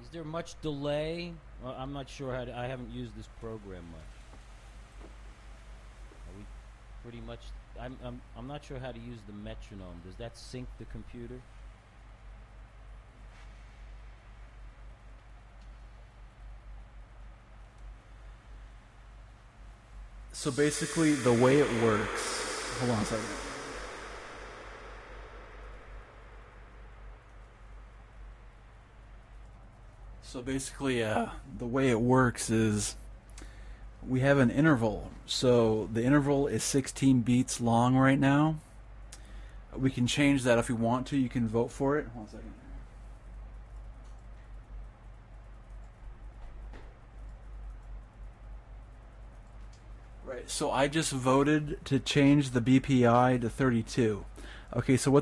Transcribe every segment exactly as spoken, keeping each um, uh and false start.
Is there much delay? Well, I'm not sure how to, I haven't used this program much. Are we pretty much? I'm I'm I'm not sure how to use the metronome. Does that sync the computer? So basically, the way it works. Hold on a second. So basically, uh, the way it works is we have an interval. So the interval is sixteen beats long right now. We can change that if we want to. You can vote for it. Hold on a second. Right. So I just voted to change the B P I to thirty-two. Okay. So what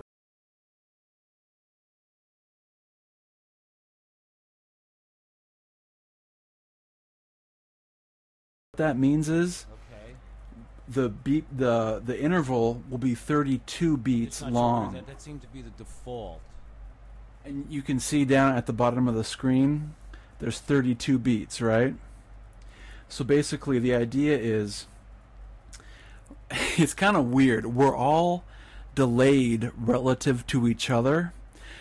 that means is Okay. the beat the the interval will be thirty-two beats It's not long. sure, that, that seemed to be the default. And you can see down at the bottom of the screen, there's thirty-two beats, right? So basically the idea is, it's kind of weird. We're all delayed relative to each other.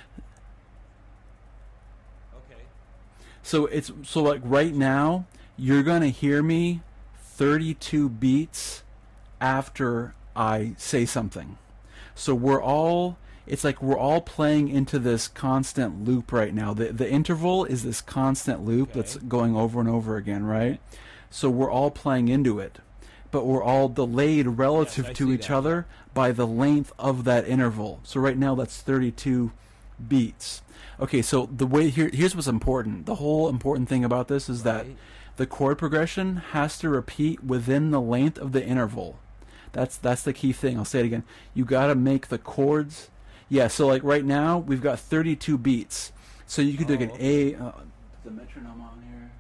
Okay. So it's so like right now, you're going to hear me thirty-two beats after I say something. So we're all, it's like we're all playing into this constant loop right now. The the interval is this constant loop Okay. that's going over and over again, right? So we're all playing into it. But we're all delayed relative Yes, I to see each that. other by the length of that interval. So right now that's thirty-two beats. Okay, so the way here here's what's important. The whole important thing about this is that Right. the chord progression has to repeat within the length of the interval. That's that's the key thing. I'll say it again. You got to make the chords. Yeah, so like right now we've got thirty-two beats. So you could do Oh, like an okay. A. Uh, put the metronome on here.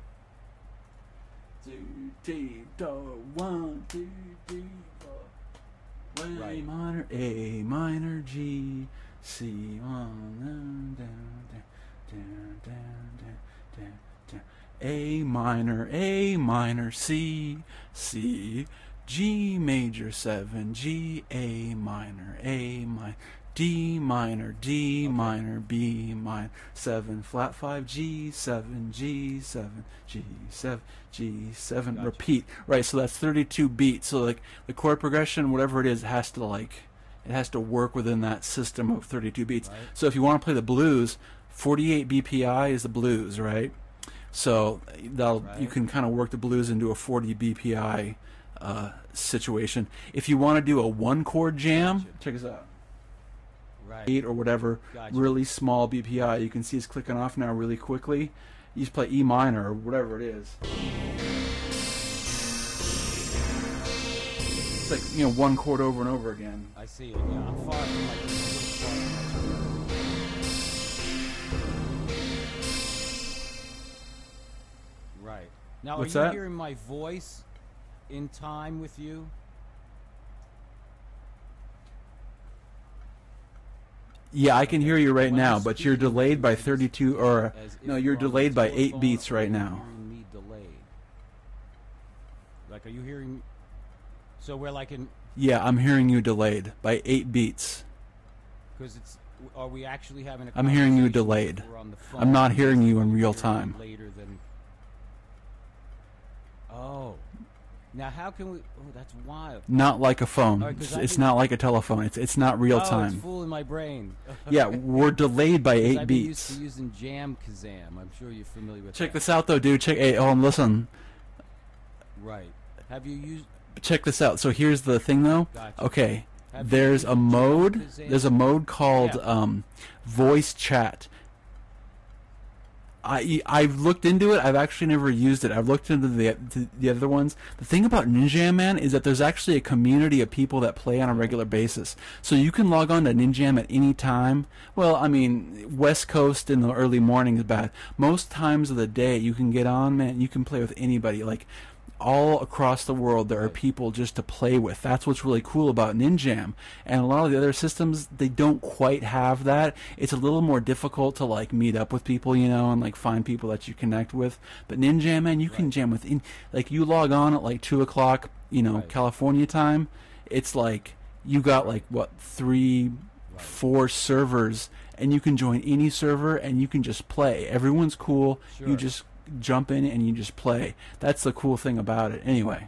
Two, three, do, one, two, three, four. A Right. minor, A minor, G, C, one, down, down, down, down, down, down, down. A minor, A minor, C, C, G major seven, G, A minor, A minor, D minor, D Okay. minor, B minor, seven, flat five, G seven, G seven, G seven, G seven, Gotcha. repeat. Right, so that's thirty-two beats. So like the chord progression, whatever it is, has to like it has to work within that system of thirty-two beats. Right. So if you want to play the blues, forty-eight B P I is the blues, right? So that'll Right. you can kind of work the blues into a forty B P I uh, situation. If you want to do a one chord jam, Gotcha. check this out. Right. Eight or whatever, Gotcha. really small B P I. You can see it's clicking off now really quickly. You just play E minor or whatever it is. It's like, you know, one chord over and over again. I see it. Yeah, I'm far from my. Right. Now, What's are you that? hearing my voice in time with you? Yeah, I can hear you right When now, I'm but you're speaking, delayed by it's thirty-two, or as if no, you're on the delayed by eight telephone, beats or right are you now. hearing me delayed? Like, are you hearing? So we're like in, Yeah, I'm hearing you delayed by eight beats. because it's. Are we actually having a? I'm hearing you conversation delayed. if we're on the I'm not phone? hearing you in You're real hearing time. Later than. Oh, now how can we? Oh, that's wild. Not like a phone. All right, 'cause It's, I've it's been- not like a telephone. It's it's not real oh, it's time. fooling my brain. Yeah, we're delayed by 'Cause eight I've been beats. used to using Jam Kazam. I'm sure you're familiar with Check that. this out though, dude. Check. Hey, hold on, listen. Right. Have you used? Check this out. So here's the thing though. Gotcha. Okay. Have you There's used a Jam mode. Kazam? There's a mode called Yeah. um, voice chat. I I've looked into it. I've actually never used it. I've looked into the the, the other ones. The thing about Ninja Jam, man, is that there's actually a community of people that play on a regular basis. So you can log on to Ninja Jam at any time. Well, I mean, West Coast in the early morning is bad. Most times of the day, you can get on, man. You can play with anybody. Like all across the world there are Right. people just to play with. That's what's really cool about Ninjam. And a lot of the other systems, they don't quite have that. It's a little more difficult to like meet up with people, you know, and like find people that you connect with. But Ninjam, man, you can Right. jam with in, like you log on at like two o'clock, you know, Right. California time. It's like you got like what three, Right. four servers, and you can join any server and you can just play. Everyone's cool. Sure. You just jump in and you just play. That's the cool thing about it. Anyway.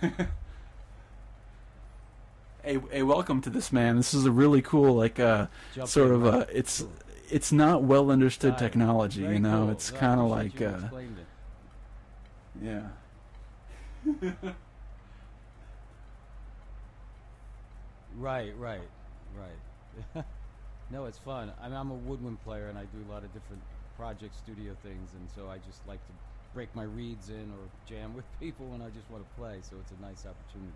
hey, hey, welcome to this, man. This is a really cool, like, uh, Jump sort in, of, uh, right. it's Cool. it's not well understood Got it. technology, Very you know. cool. It's No, I kind of appreciate like, you uh, explained it. yeah. Right, right, right. No, it's fun. I mean, I'm a woodwind player, and I do a lot of different project studio things, and so I just like to break my reeds in or jam with people when I just want to play. So it's a nice opportunity.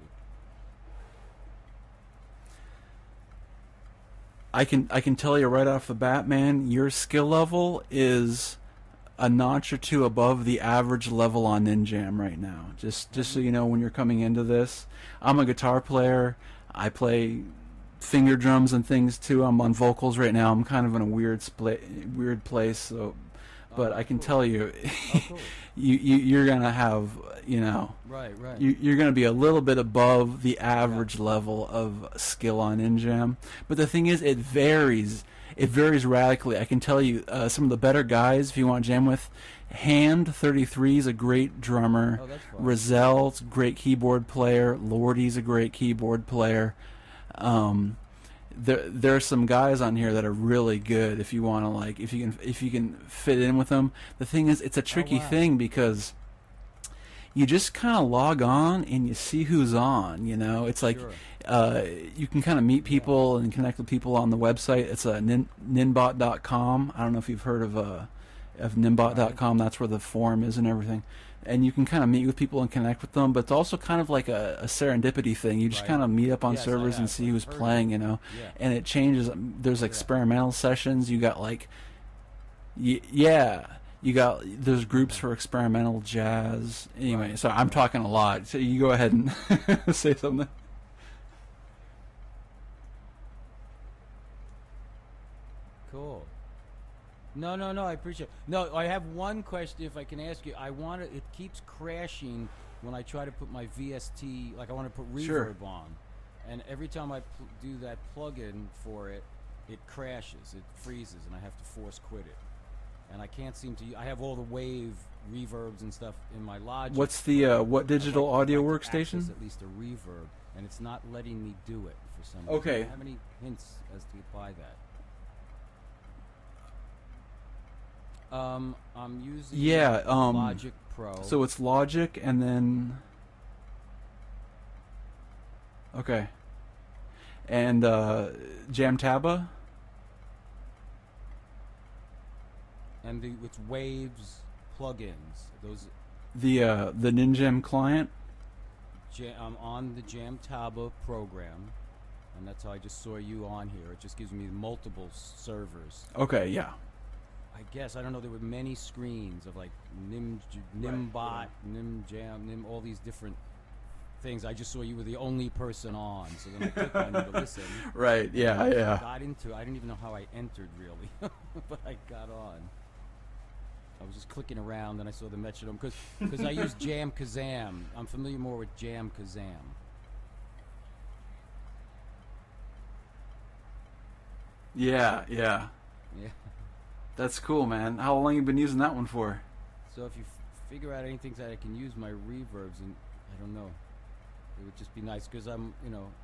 I can I can tell you right off the bat, man, your skill level is a notch or two above the average level on Ninjam right now. Just just so you know, when you're coming into this, I'm a guitar player. I play finger drums and things too. I'm on vocals right now. I'm kind of in a weird split, weird place. So, but Oh, I can cool. tell you, Oh, cool. you, you you're gonna have, you know, Right, right. you, you're going to be a little bit above the average level of skill on Ninjam. But the thing is, it varies. It varies radically. I can tell you, uh, some of the better guys, if you want to jam with, Hand thirty-three is a great drummer. Oh, that's fun. Rozelle's a great keyboard player. Lordy's a great keyboard player. Um, there, there are some guys on here that are really good. If you want to, like, if you can, if you can fit in with them. The thing is, it's a tricky wow. thing because you just kind of log on and you see who's on, you know. It's like Sure. uh, you can kind of meet people and connect with people on the website. It's uh, nin, ninbot dot com. I don't know if you've heard of uh, of ninbot dot com. That's where the forum is and everything. And you can kind of meet with people and connect with them, but it's also kind of like a, a serendipity thing. You just Right. kind of meet up on Yes, I servers and have. see I've who's heard of playing, it. you know. Yeah. And it changes. There's Yeah. experimental sessions. You got like, y- yeah. You got there's groups for experimental jazz. Anyway, Right. so I'm talking a lot. So you go ahead and say something. Cool. No, no, no. I appreciate. No, I have one question. If I can ask you, I want to. It keeps crashing when I try to put my V S T. Like I want to put reverb Sure. on, and every time I pl- do that plug-in for it, it crashes. It freezes, and I have to force quit it. And I can't seem to. I have all the wave reverbs and stuff in my Logic. What's the uh, what I'd digital like- I'd audio like to workstation? access at least a reverb, and it's not letting me do it for some reason. Okay. Do you have any hints as to apply that? Um, I'm using Yeah, um, Logic Pro. So it's Logic and then okay, and uh, Jamtaba. and the it's Waves plugins. Those The uh, the Ninjam client. ja- I'm on the Jamtaba program, and that's how I just saw you on here. It just gives me multiple s- servers. Okay, yeah. I guess I don't know. There were many screens of like Nim, Nimbot, right. Nimjam, Nim, all these different things. I just saw you were the only person on, so then I clicked on you to listen. Right. Yeah. Yeah. Got into. I didn't even know how I entered really, but I got on. I was just clicking around, and I saw the metronome because I use Jam Kazam. I'm familiar more with Jam Kazam. Yeah. Yeah. Yeah. That's cool, man. How long you been using that one for? So if you f- figure out anything that I can use my reverbs, and I don't know, it would just be nice because I'm, you know,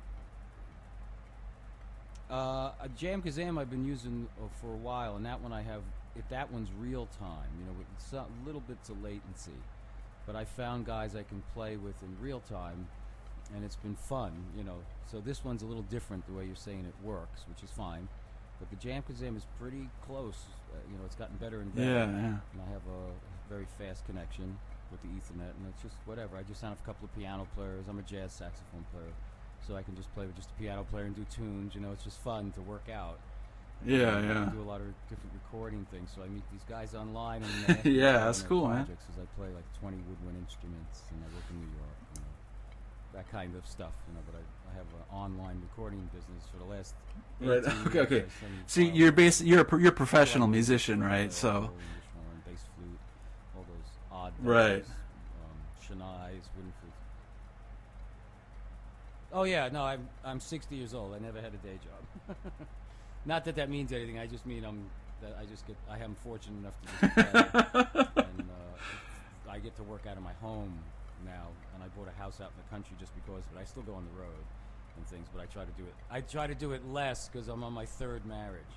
uh, a Jam Kazam I've been using uh, for a while, and that one I have. If that one's real time, you know, with some little bits of latency, but I found guys I can play with in real time, and it's been fun, you know. So this one's a little different the way you're saying it works, which is fine. But the Jam Kazam is pretty close. Uh, you know, it's gotten better and better. Yeah. Yeah. And I have a very fast connection with the Ethernet, and it's just whatever. I just signed up a couple of piano players. I'm a jazz saxophone player, so I can just play with just a piano player and do tunes. You know, it's just fun to work out. Yeah, I yeah. do a lot of different recording things, so I meet these guys online. And they ask me Yeah, about that's their cool, man. projects, 'cause I play like twenty woodwind instruments, and I work in New York. You know, that kind of stuff, you know. But I, I have an online recording business for the last. Right. eighteen Okay. Okay. years. I send See, files you're to bas- You're a pro- you're a people professional like musician, English right? horn, So. English horn, bass flute, all those odd Right. bells, um, shanais, wooden flutes. Oh yeah, no, I'm I'm sixty years old. I never had a day job. Not that that means anything. I just mean I'm that I just get I am fortunate enough to just play, and uh, I get to work out of my home now. And I bought a house out in the country just because, but I still go on the road and things. But I try to do it. I try to do it less because I'm on my third marriage.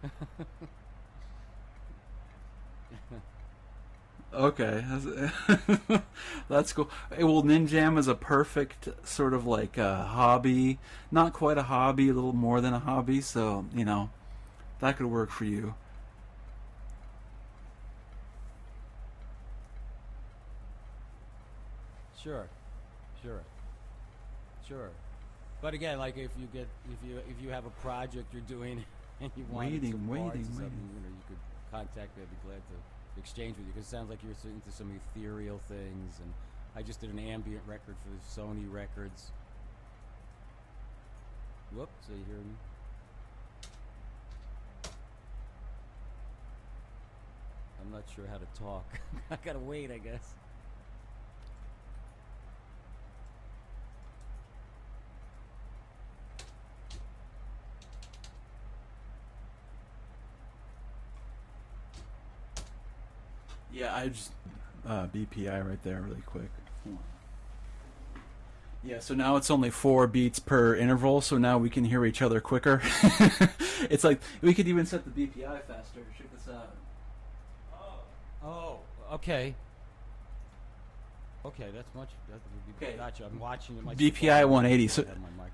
Okay, that's, that's cool. Eh, Well, Ninjam is a perfect sort of like a hobby, not quite a hobby, a little more than a hobby. So you know, that could work for you. Sure, sure, sure. But again, like if you get if you if you have a project you're doing and you want Waiting, some waiting, parts or something, waiting. you know, you could contact me. I'd be glad to exchange with you because it sounds like you're so into some ethereal things. And I just did an ambient record for Sony Records. Whoops, so you hear me? I'm not sure how to talk. I gotta wait, I guess. Yeah, I just uh, B P I right there, really quick. Yeah, so now it's only four beats per interval, so now we can hear each other quicker. It's like we could even set the B P I faster. Check this out. Oh, okay. Okay, that's much. That would be Okay. Gotcha. I'm watching it. My B P I one eighty, so- I have my microphone.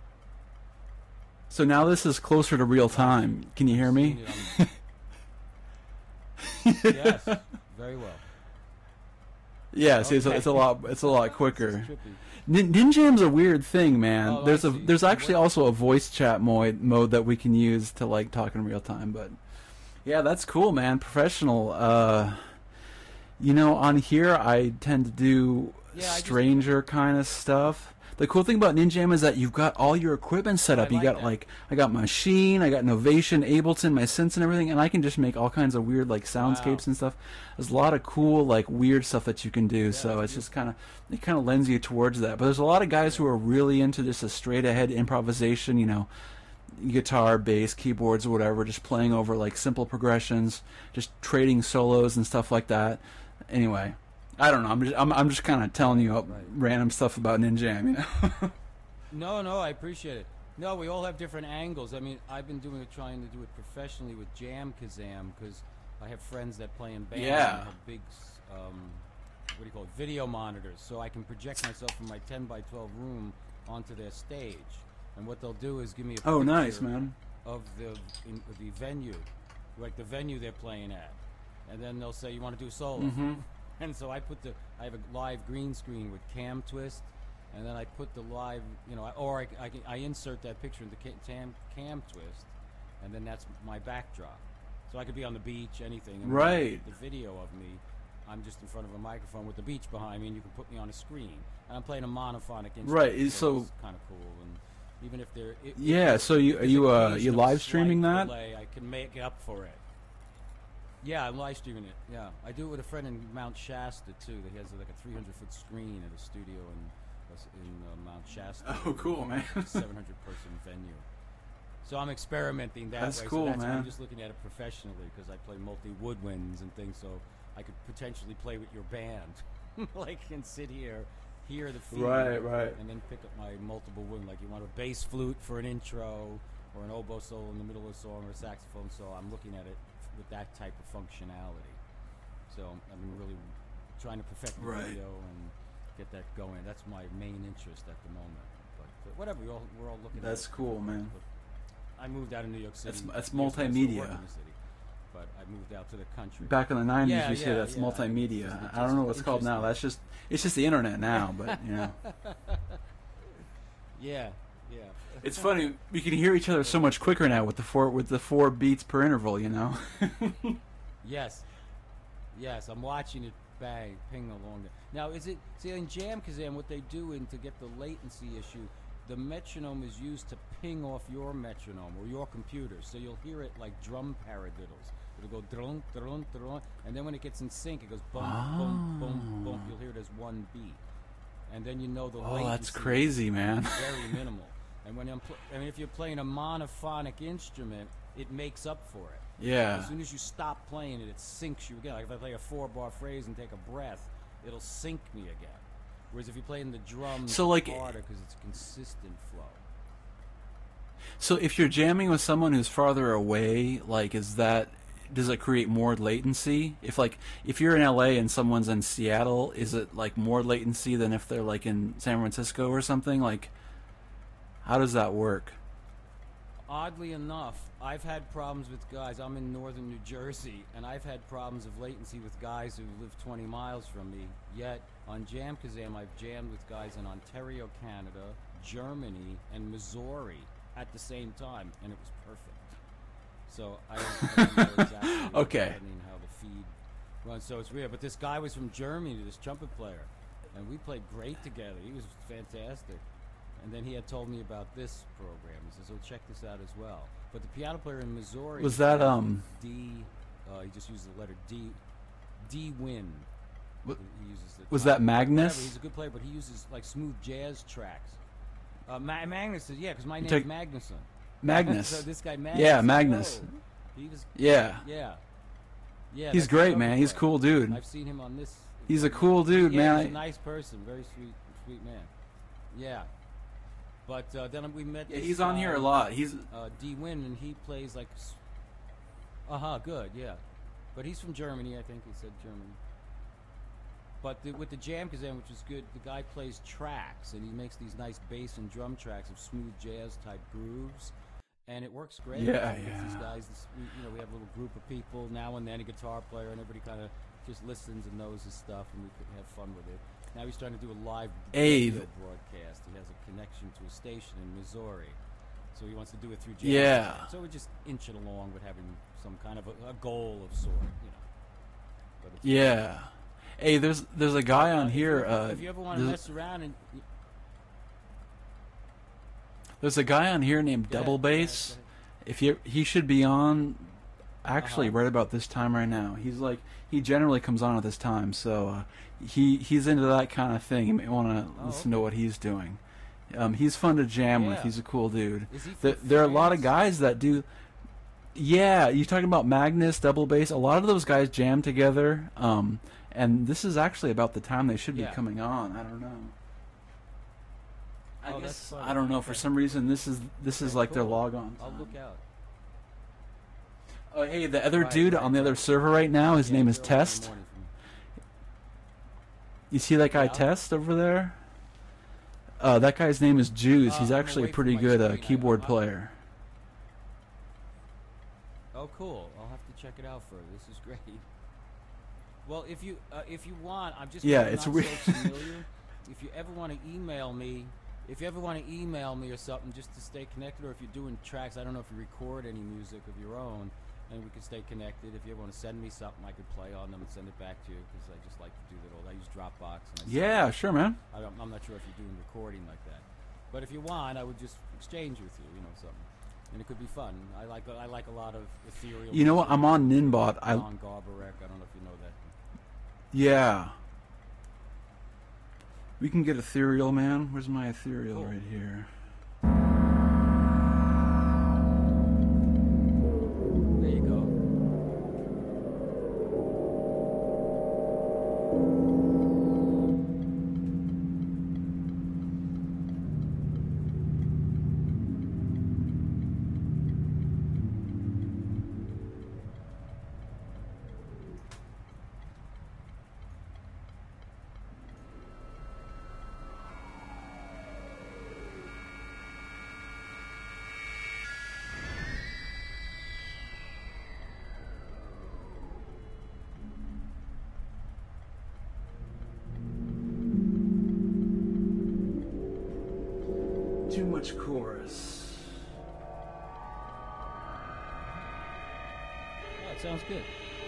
So now this is closer to real time. Can you hear me? Seen it on- yes, very well. Yeah, see, it's, a, Okay. it's a lot. It's a lot This quicker. is trippy. Nin- Ninjam's a weird thing, man. Oh, I there's a see. there's actually What- also a voice chat mode mode that we can use to like talk in real time. But yeah, that's cool, man. Professional. Uh, you know, on here I tend to do Yeah, I just- stranger kind of stuff. The cool thing about Ninjam is that you've got all your equipment set I up. You like got that. like I got Machine, I got Novation, Ableton, my synths and everything, and I can just make all kinds of weird like soundscapes Wow. and stuff. There's a lot of cool like weird stuff that you can do. so that's it's just kind of it kind of lends you towards that. But there's a lot of guys who are really into just a straight ahead improvisation. You know, guitar, bass, keyboards, or whatever, just playing over like simple progressions, just trading solos and stuff like that. Anyway, I don't know. I'm just I'm, I'm just kind of telling you Right. random stuff about Ninjam. You know. No, no, I appreciate it. No, we all have different angles. I mean, I've been doing it, trying to do it professionally with Jam Kazam because I have friends that play in bands. Yeah. And I have big, s- um, what do you call it, video monitors, so I can project myself from my ten by twelve room onto their stage. And what they'll do is give me a Oh, picture nice, man. of the in, of the venue, like the venue they're playing at, and then they'll say, "You want to do solo?" Mhm. And so I put the I have a live green screen with cam twist, and then I put the live, you know, I- or I, I, can- I insert that picture into ca- tam, cam twist, and then that's my backdrop. So I could be on the beach, anything. And Right. The video of me, I'm just in front of a microphone with the beach behind me, and you can put me on a screen. And I'm playing a monophonic instrument. Right, so- it's kind of cool. And even if they're if, Yeah, if so you- there's are you, uh, occasion you of live slight streaming that? delay, I can make up for it. Yeah, I'm live streaming it. Yeah, I do it with a friend in Mount Shasta too. He has like a three hundred foot screen at a studio in in uh, Mount Shasta. Oh, cool, man. seven hundred person venue. So I'm experimenting that That's way. cool, so that's, man. I'm just looking at it professionally because I play multi woodwinds and things. So I could potentially play with your band, like and sit here, hear the feed, Right, right. and then pick up my multiple wood. Like you want a bass flute for an intro, or an oboe solo in the middle of a song, or a saxophone solo. I'm looking at it with that type of functionality. So I've been really trying to perfect the Right. video and get that going. That's my main interest at the moment. But uh, whatever, we're all, we're all looking. That's at it. cool, man. I moved out of New York City. That's- that's years ago. I still multimedia. work in the city, but I moved out to the country. Back in the nineties, Yeah, you say yeah, that's yeah. multimedia. It's- it's I don't know what's just called now. interesting. That's just it's just the internet now. But you know, Yeah, Yeah. It's funny, we can hear each other so much quicker now with the four with the four beats per interval, you know. Yes. Yes, I'm watching it bang, ping along there. Now, is it, see, in Jam Kazam, what they do in to get the latency issue, the metronome is used to ping off your metronome or your computer, so you'll hear it like drum paradiddles. It'll go drone, drone, drone, and then when it gets in sync, it goes boom, Oh. boom, boom, boom. You'll hear it as one beat, and then you know the Oh, latency that's crazy, man. is very minimal. And when I'm, pl- I mean, if you're playing a monophonic instrument, it makes up for it. Yeah. As soon as you stop playing it, it sinks you again. Like if I play a four-bar phrase and take a breath, it'll sink me again. Whereas if you play in the drums, So, like- it's harder because it's a consistent flow. So if you're jamming with someone who's farther away, like, is that, does it create more latency? If like if you're in L A and someone's in Seattle, is it like more latency than if they're like in San Francisco or something? Like, how does that work? Oddly enough, I've had problems with guys. I'm in northern New Jersey, and I've had problems of latency with guys who live twenty miles from me. Yet on Jam Kazam, I've jammed with guys in Ontario, Canada, Germany, and Missouri at the same time, and it was perfect. So I don't, I don't know exactly. Okay. I mean, how the feed runs. So it's weird. But this guy was from Germany, this trumpet player, and we played great together. He was fantastic. And then he had told me about this program. He says, "Oh, check this out as well." But the piano player in Missouri Was that, um... D? Uh, he just uses the letter D. D Win. Wa- He uses the was that whatever. Magnus? He's a good player, but he uses like smooth jazz tracks. Uh, Ma- Magnus is yeah, because my You name's take- Magnuson. Magnus. So this guy Magnus. Yeah, is- Magnus. oh, he was. Yeah. Yeah. Yeah. He's that's great, the man. trumpet He's a player. cool dude. I've seen him on this. He's a cool dude, yeah, man. He's a I- nice person, very sweet, sweet man. Yeah. But uh, then we met. Yeah, this he's on guy, here a lot. He's Uh, D Win, and he plays like. Uh huh. Good. Yeah. But he's from Germany, I think. He said Germany. But the, with the Jam Kazam, which is good, the guy plays tracks, and he makes these nice bass and drum tracks of smooth jazz type grooves, and it works great. Yeah, With yeah. These guys, this, we, you know, we have a little group of people now and then, a guitar player, and everybody kind of just listens and knows his stuff, and we could have fun with it. Now he's trying to do a live Hey, radio th- broadcast. He has a connection to a station in Missouri, so he wants to do it through Jam Yeah. Kazam. So we're just inching along with having some kind of a, a goal of sort, you know. But it's yeah. Hey, there's there's a guy on if here. you, Uh, if you ever want to there's, mess around and there's a guy on here named Go ahead, Double go ahead, Bass. go ahead. If you he should be on, actually Uh-huh. right about this time right now. He's like he generally comes on at this time, so uh, he he's into that kind of thing. You may want to Oh, listen to okay. what he's doing. Um, he's fun to jam with. Yeah. He's a cool dude. Is he from There, there are a lot of France? guys that do. Yeah, you talking about Magnus, Double Bass? A lot of those guys jam together. Um, and this is actually about the time they should Yeah. be coming on. I don't know. I Oh, that's guess funny. I don't know. For Okay. some reason, this is this is Okay, like their cool. log on. I'll look out. Oh, hey, the other Right, dude right, on the other right. server right now, his Yeah, name is it's early in the Test. morning for me. You see that guy Yeah. Test over there? Uh, that guy's name is Juice. Uh, He's I'm actually away a from pretty my good uh, screen. I- keyboard I- player. Oh, cool. I'll have to check it out further. This is great. Well, if you uh, if you want, I'm just Yeah, I'm it's not weird. so familiar. If you ever want to email me, if you ever want to email me or something, just to stay connected, or if you're doing tracks, I don't know if you record any music of your own, and we can stay connected. If you ever want to send me something, I could play on them and send it back to you because I just like to do that. All I use Dropbox. And I send Yeah, it. sure, man. I don't, I'm not sure if you're doing recording like that, but if you want, I would just exchange with you, you know, something, and it could be fun. I like I like a lot of ethereal. You know what? music. I'm on Ninbot. I John Garbarek. I don't know if you know that. yeah. We can get ethereal, man. Where's my ethereal Cool. right here? There you go. too much chorus. Oh, it sounds good.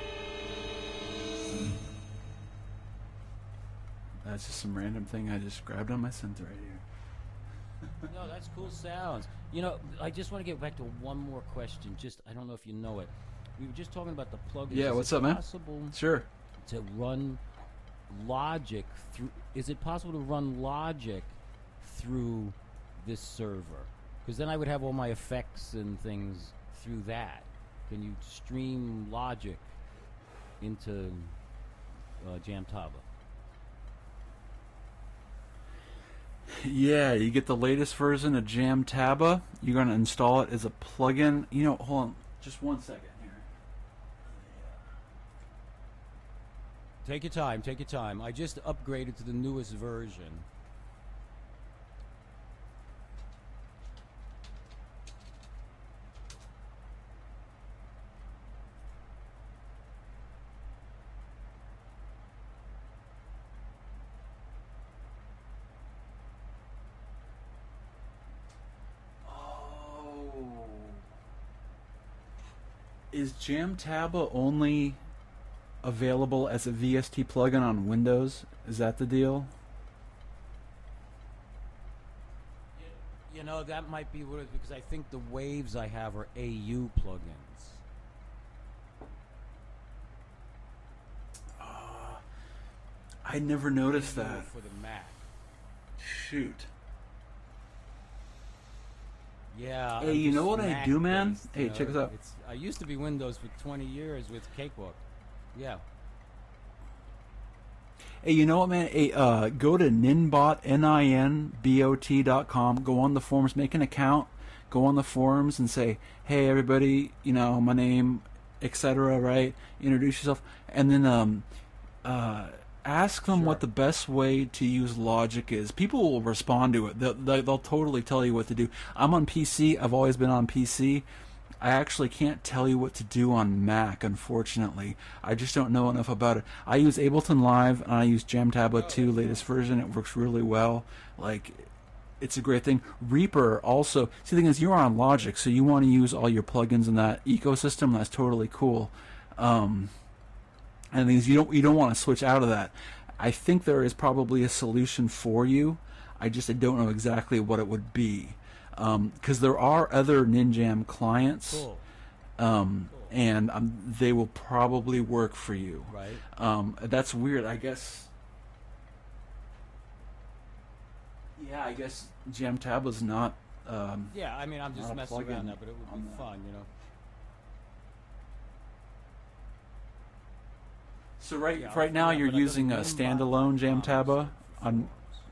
That's just some random thing I just grabbed on my synth right here. No, that's cool sounds. You know, I just want to get back to one more question. Just, I don't know if you know it. We were just talking about the plugins. Yeah, Is what's it up, man? Possible Sure. to run Logic through? Is it possible to run Logic through this server? Because then I would have all my effects and things through that. Can you stream Logic into uh, Jamtaba? Yeah, you get the latest version of Jamtaba. You're going to install it as a plugin. You know, hold on, just one second here. Take your time, take your time. I just upgraded to the newest version. Is Jamtaba only available as a V S T plugin on Windows? Is that the deal? You know, that might be what it is, because I think the waves I have are A U plugins. Uh, I never noticed A U that. for the Mac. Shoot. Yeah. Hey, I'm you know just what I Mac do, man? based, Hey, you check know, this out. It's, I used to be Windows for twenty years with Cakewalk. Yeah. Hey, you know what, man? Hey, uh, go to ninbot, N I N B O T dot com. Go on the forums, make an account. Go on the forums and say, hey, everybody, you know, my name, et cetera, right? Introduce yourself. And then um, uh, ask them Sure. what the best way to use Logic is. People will respond to it. They'll, they'll, they'll totally tell you what to do. I'm on P C. I've always been on P C. I actually can't tell you what to do on Mac, unfortunately. I just don't know enough about it. I use Ableton Live, and I use Jamtaba two, latest version. It works really well. Like, it's a great thing. Reaper also. See, the thing is, you're on Logic, so you want to use all your plugins in that ecosystem. That's totally cool. Um, and the thing is, you don't you don't want to switch out of that. I think there is probably a solution for you. I just I don't know exactly what it would be. Because um, there are other Ninjam clients, Cool. Um, Cool. and um, they will probably work for you. Right. Um, that's weird. I guess. Yeah, I guess Jamtaba's not. Um, Yeah, I mean, I'm just Not a messing plugin around now, but it would on be that. fun, you know. so right, Yeah, right now yeah, you're but I go to using a Nimbot standalone dot com Jamtaba. On,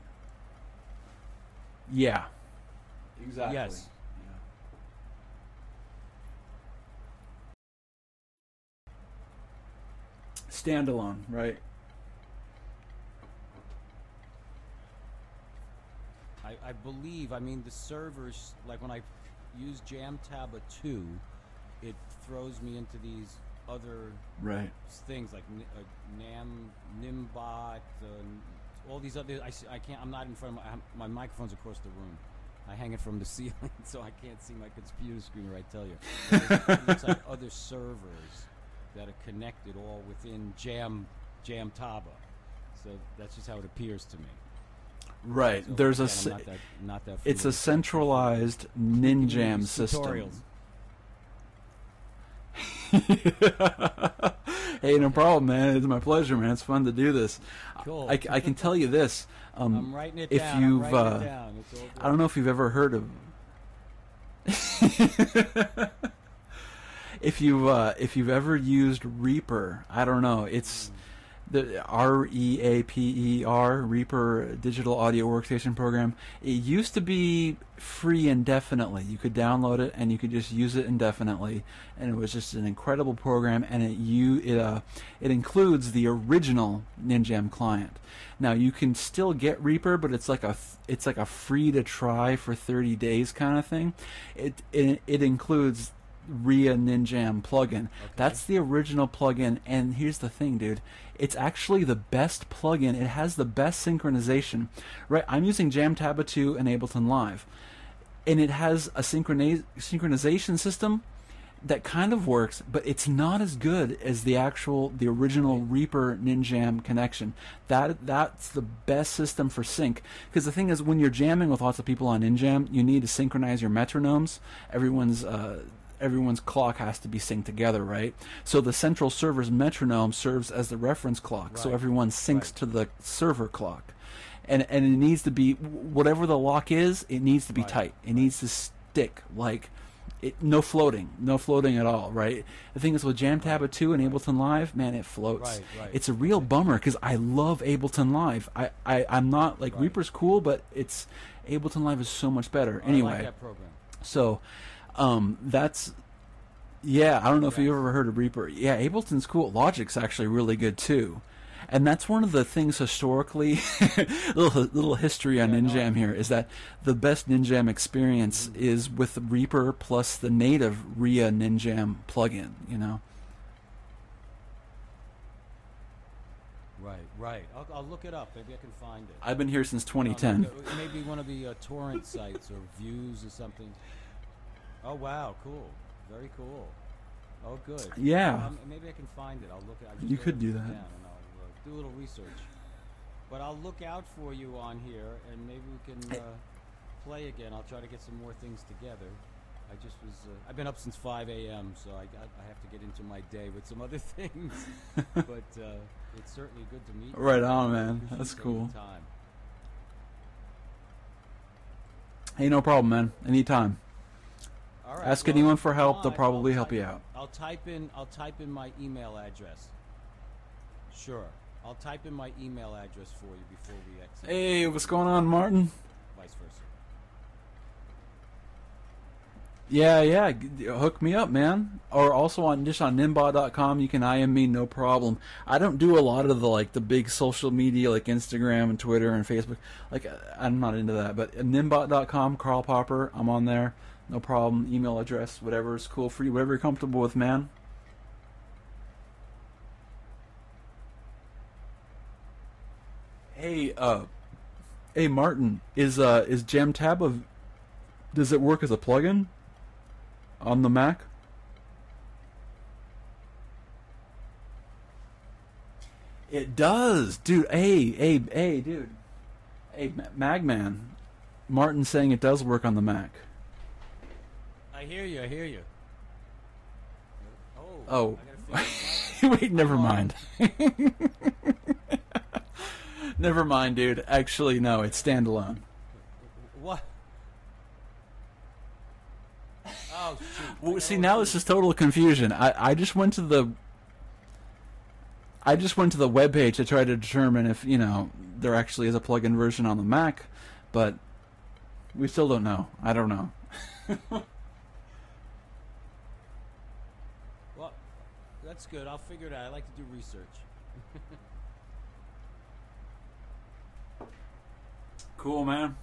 yeah. Exactly. Yes. Standalone, right? I, I believe, I mean, the servers, like when I use Jamtaba two, it throws me into these other Right. things like Ni- uh, Nam, Nimbot, uh, all these other. I, s- I can't. I'm not in front of my. I'm- My microphone's across the room. I hang it from the ceiling, so I can't see my computer screen. Or I tell you, But it looks like other servers that are connected all within Jam Jamtaba. So that's just how it appears to me. Right. So, There's a. again, se- I'm not that, not that It's a familiar. centralized Ninjam These system. tutorials. Hey, no problem, man. It's my pleasure, man. It's fun to do this. Cool. I, I can tell you this. Um, I'm writing it if down. you've, I'm writing uh, it down. It's all good. I don't know if you've ever heard of. if you uh, if you've ever used Reaper, I don't know. It's the R E A P E R Reaper Digital Audio Workstation Program. It used to be free indefinitely. You could download it and you could just use it indefinitely, and it was just an incredible program. And it you it uh, it includes the original Ninjam client. Now you can still get Reaper, but it's like a it's like a free to try for thirty days kind of thing. It it, it includes Ria Ninjam plugin. That's the original plugin, and here's the thing, dude. It's actually the best plugin. It has the best synchronization. Right, I'm using Jamtaba two and Ableton Live. and it has a synchroniz- synchronization system that kind of works, but it's not as good as the actual, the original Reaper Ninjam connection. That that's the best system for sync. Because the thing is, when you're jamming with lots of people on Ninjam, you need to synchronize your metronomes. Everyone's uh, everyone's clock has to be synced together, right? So the central server's metronome serves as the reference clock, right. So everyone syncs right. to the server clock, and and it needs to be, whatever the lock is, it needs to be right. tight. It right. needs to stick like. It, no floating, no floating at all, right? The thing is with JamTab right. two and Ableton Live, man, it floats. Right, right. It's a real bummer because I love Ableton Live. I, I, I'm not, like, right. Reaper's cool, but it's Ableton Live is so much better. Oh, anyway, I like that program. So um, that's, yeah, I don't know yes. if you've ever heard of Reaper. Yeah, Ableton's cool. Logic's actually really good, too. And that's one of the things historically, little little history on yeah, Ninjam no, here, is that the best Ninjam experience mm-hmm. is with Reaper plus the native R I A Ninjam plugin, you know? Right, right. I'll, I'll look it up. Maybe I can find it. I've been here since twenty ten. No, no, maybe one of the uh, torrent sites or views or something. Oh, wow, cool. Very cool. Oh, good. Yeah. Um, maybe I can find it. I'll look at it. You could do that. Down and I'll, uh, do a little research. But I'll look out for you on here, and maybe we can uh, play again. I'll try to get some more things together. I just was, uh, I've been up since five A M, so I, got, I have to get into my day with some other things. But uh, it's certainly good to meet you. Right on, man. That's cool. Time. Hey, no problem, man. Anytime. All right, Ask well, anyone for help. They'll I'll probably type, help you out. I'll type in, I'll type in my email address. Sure. I'll type in my email address for you before we exit. Hey, what's going on, Martin? Vice versa. Yeah, yeah. G- hook me up, man. Or also on just on Nimbot dot com, you can I M me, no problem. I don't do a lot of the like the big social media like Instagram and Twitter and Facebook. Like I'm not into that. But Nimbot dot com, Karl Popper, I'm on there. No problem. Email address, whatever is cool for you, whatever you're comfortable with, man. Hey, uh, hey, Martin, is uh, is JamTab a, does it work as a plugin on the Mac? It does, dude. Hey, hey, hey, dude. Hey, Magman. Martin's saying it does work on the Mac. I hear you. I hear you. Oh. Oh. Wait, never mind. Never mind, dude. Actually, no, it's standalone. What? Oh, shoot. Well, see, now this is total confusion. I, I just went to the... I just went to the webpage to try to determine if, you know, there actually is a plug-in version on the Mac, but we still don't know. I don't know. Well, that's good. I'll figure it out. I like to do research. Cool, man.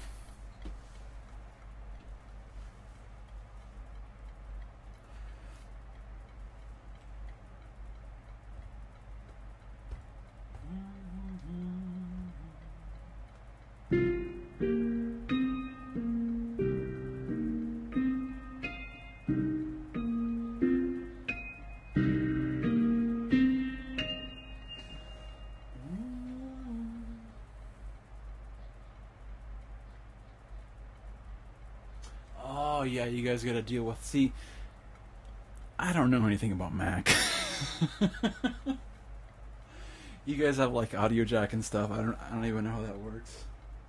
Oh, yeah, you guys got to deal with... See, I don't know anything about Mac. You guys have, like, audio jack and stuff. I don't I don't even know how that works.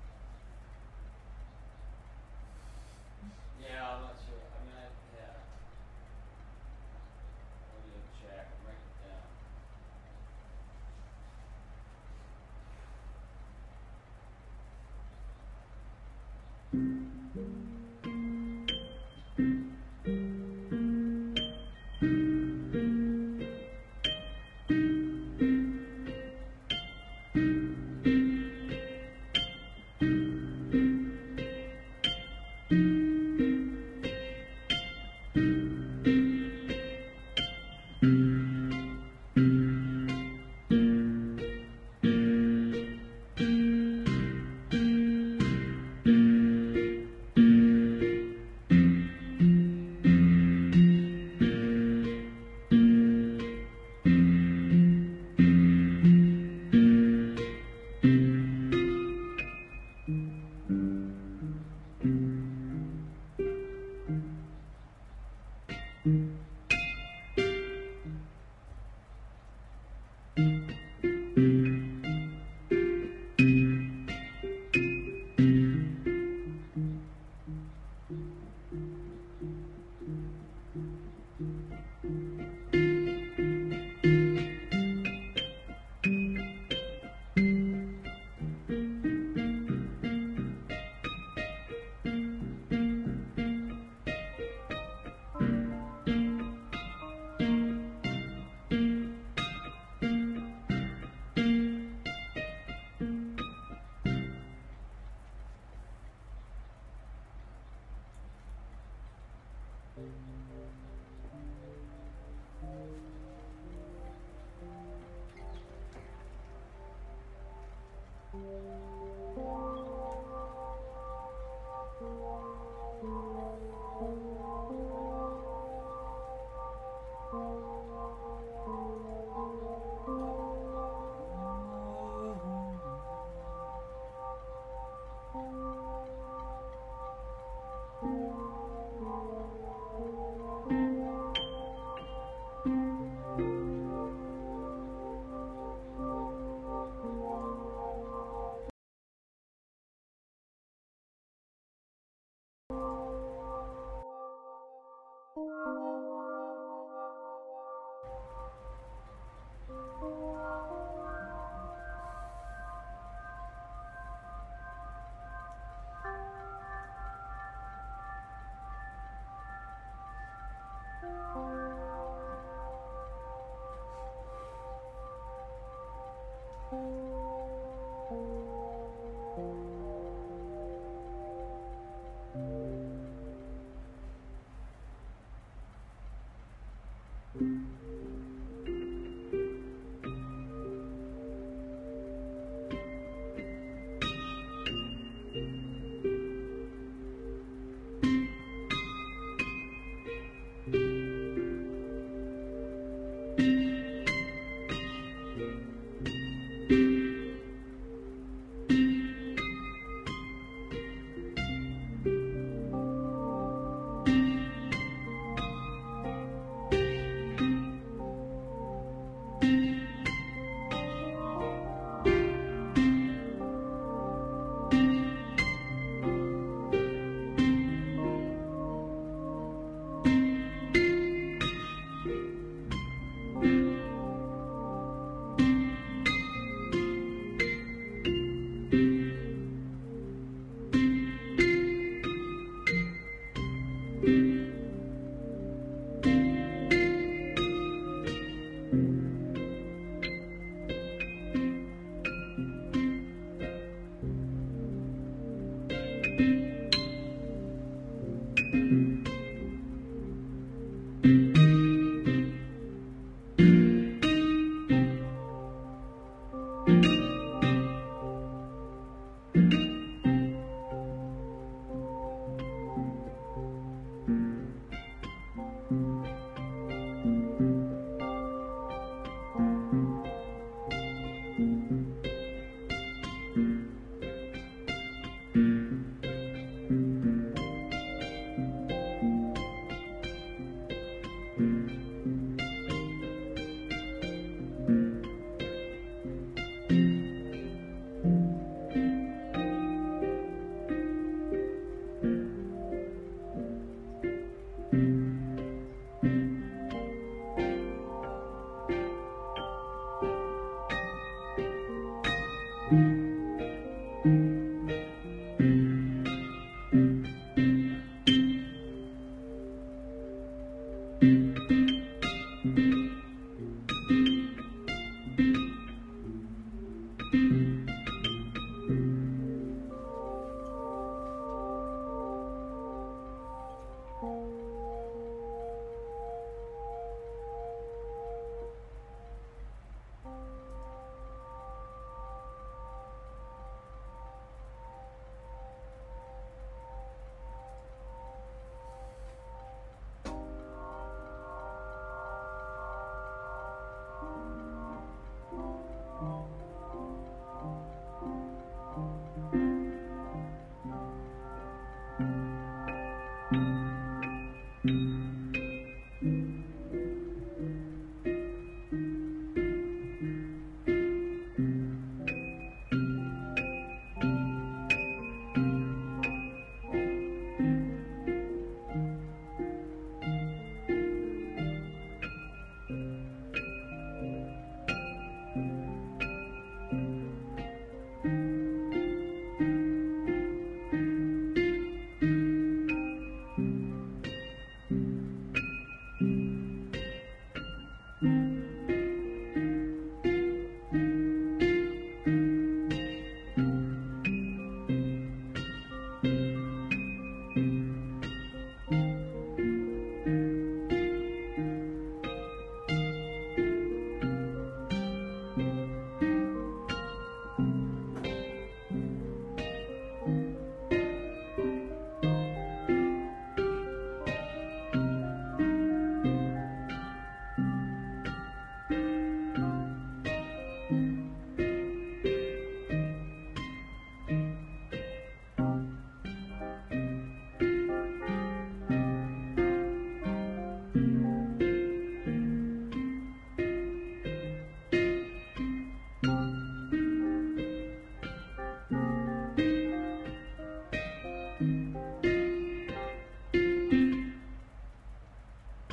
Yeah, I'm not sure. I mean, I, yeah. Audio jack. I'm writing it down.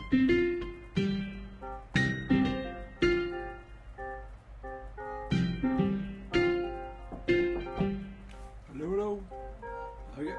Hello, hello. Okay.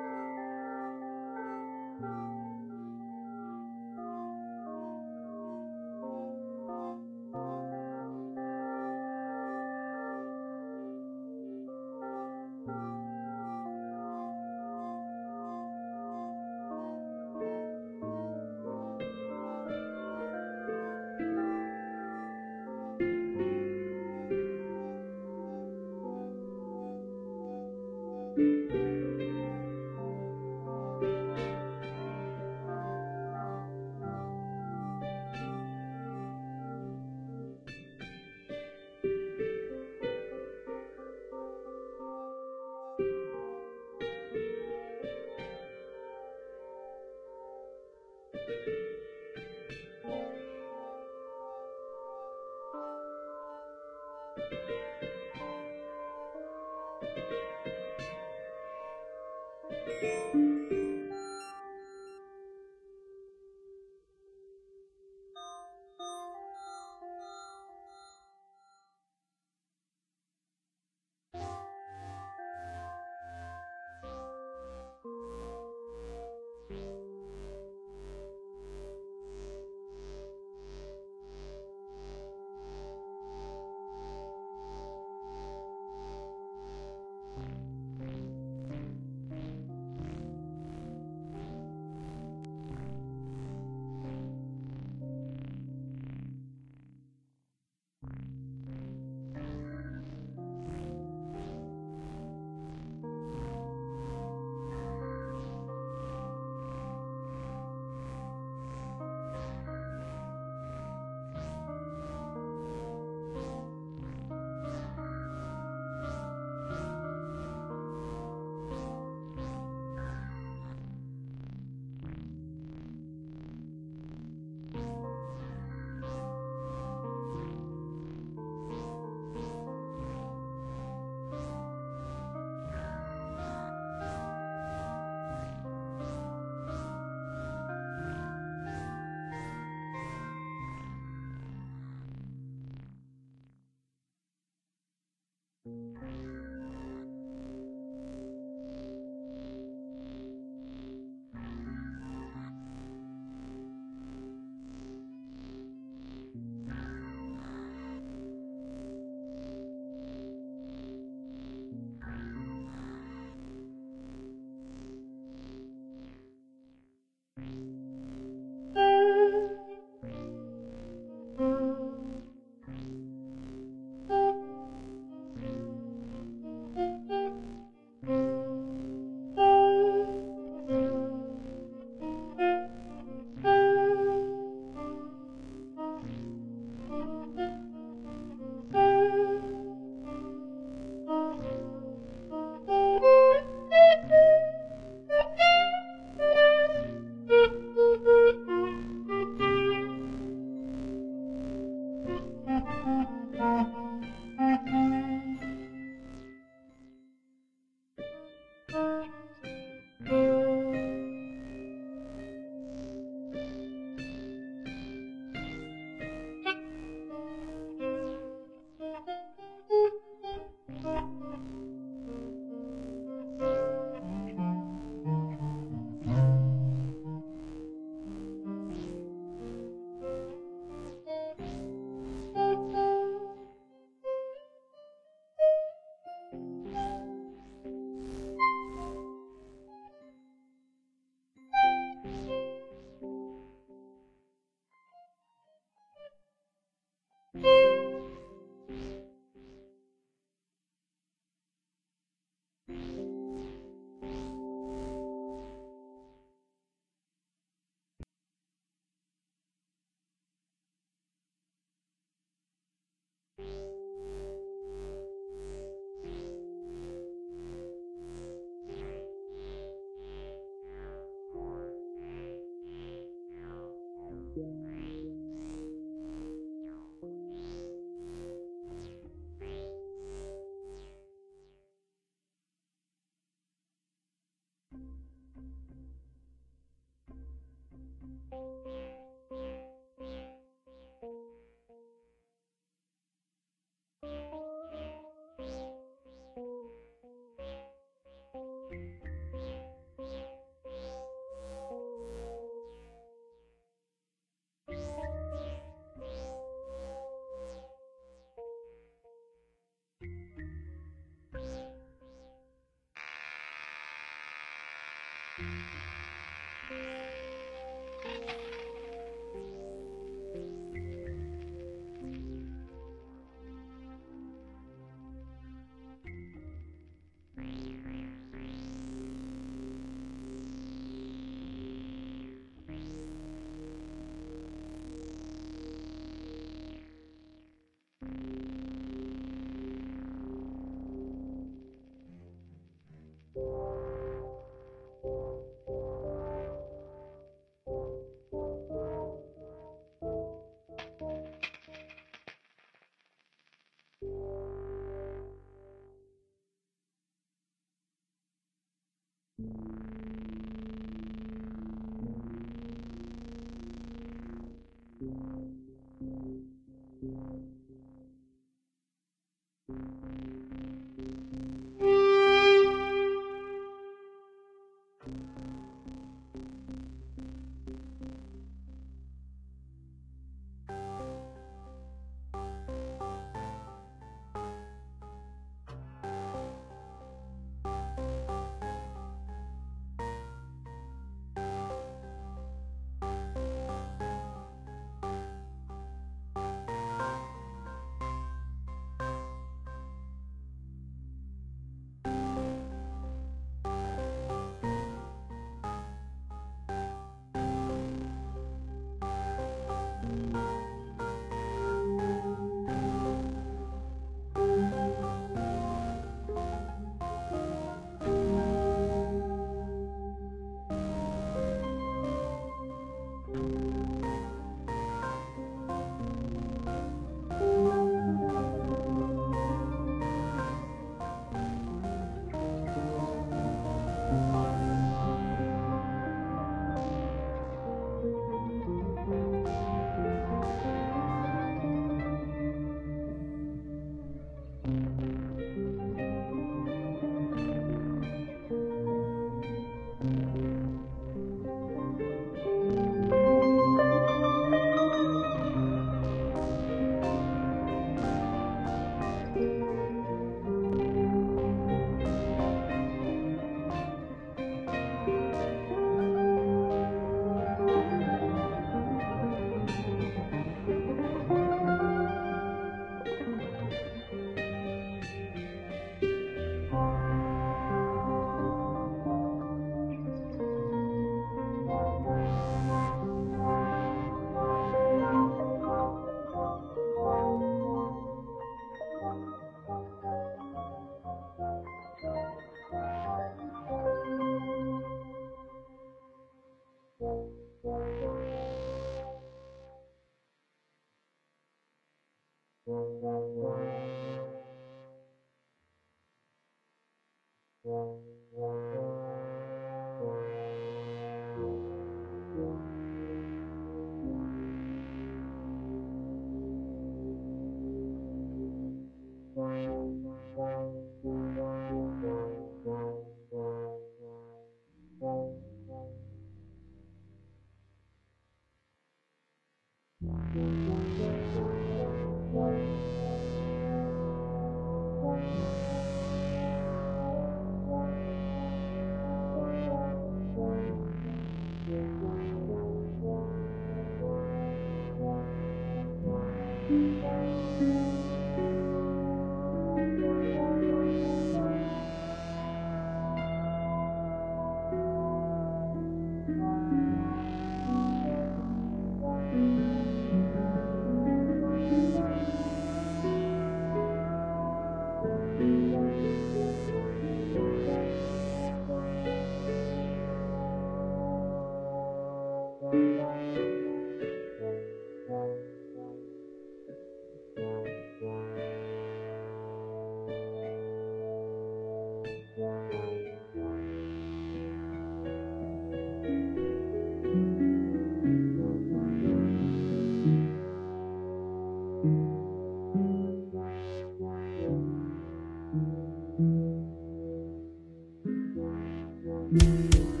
Thank you.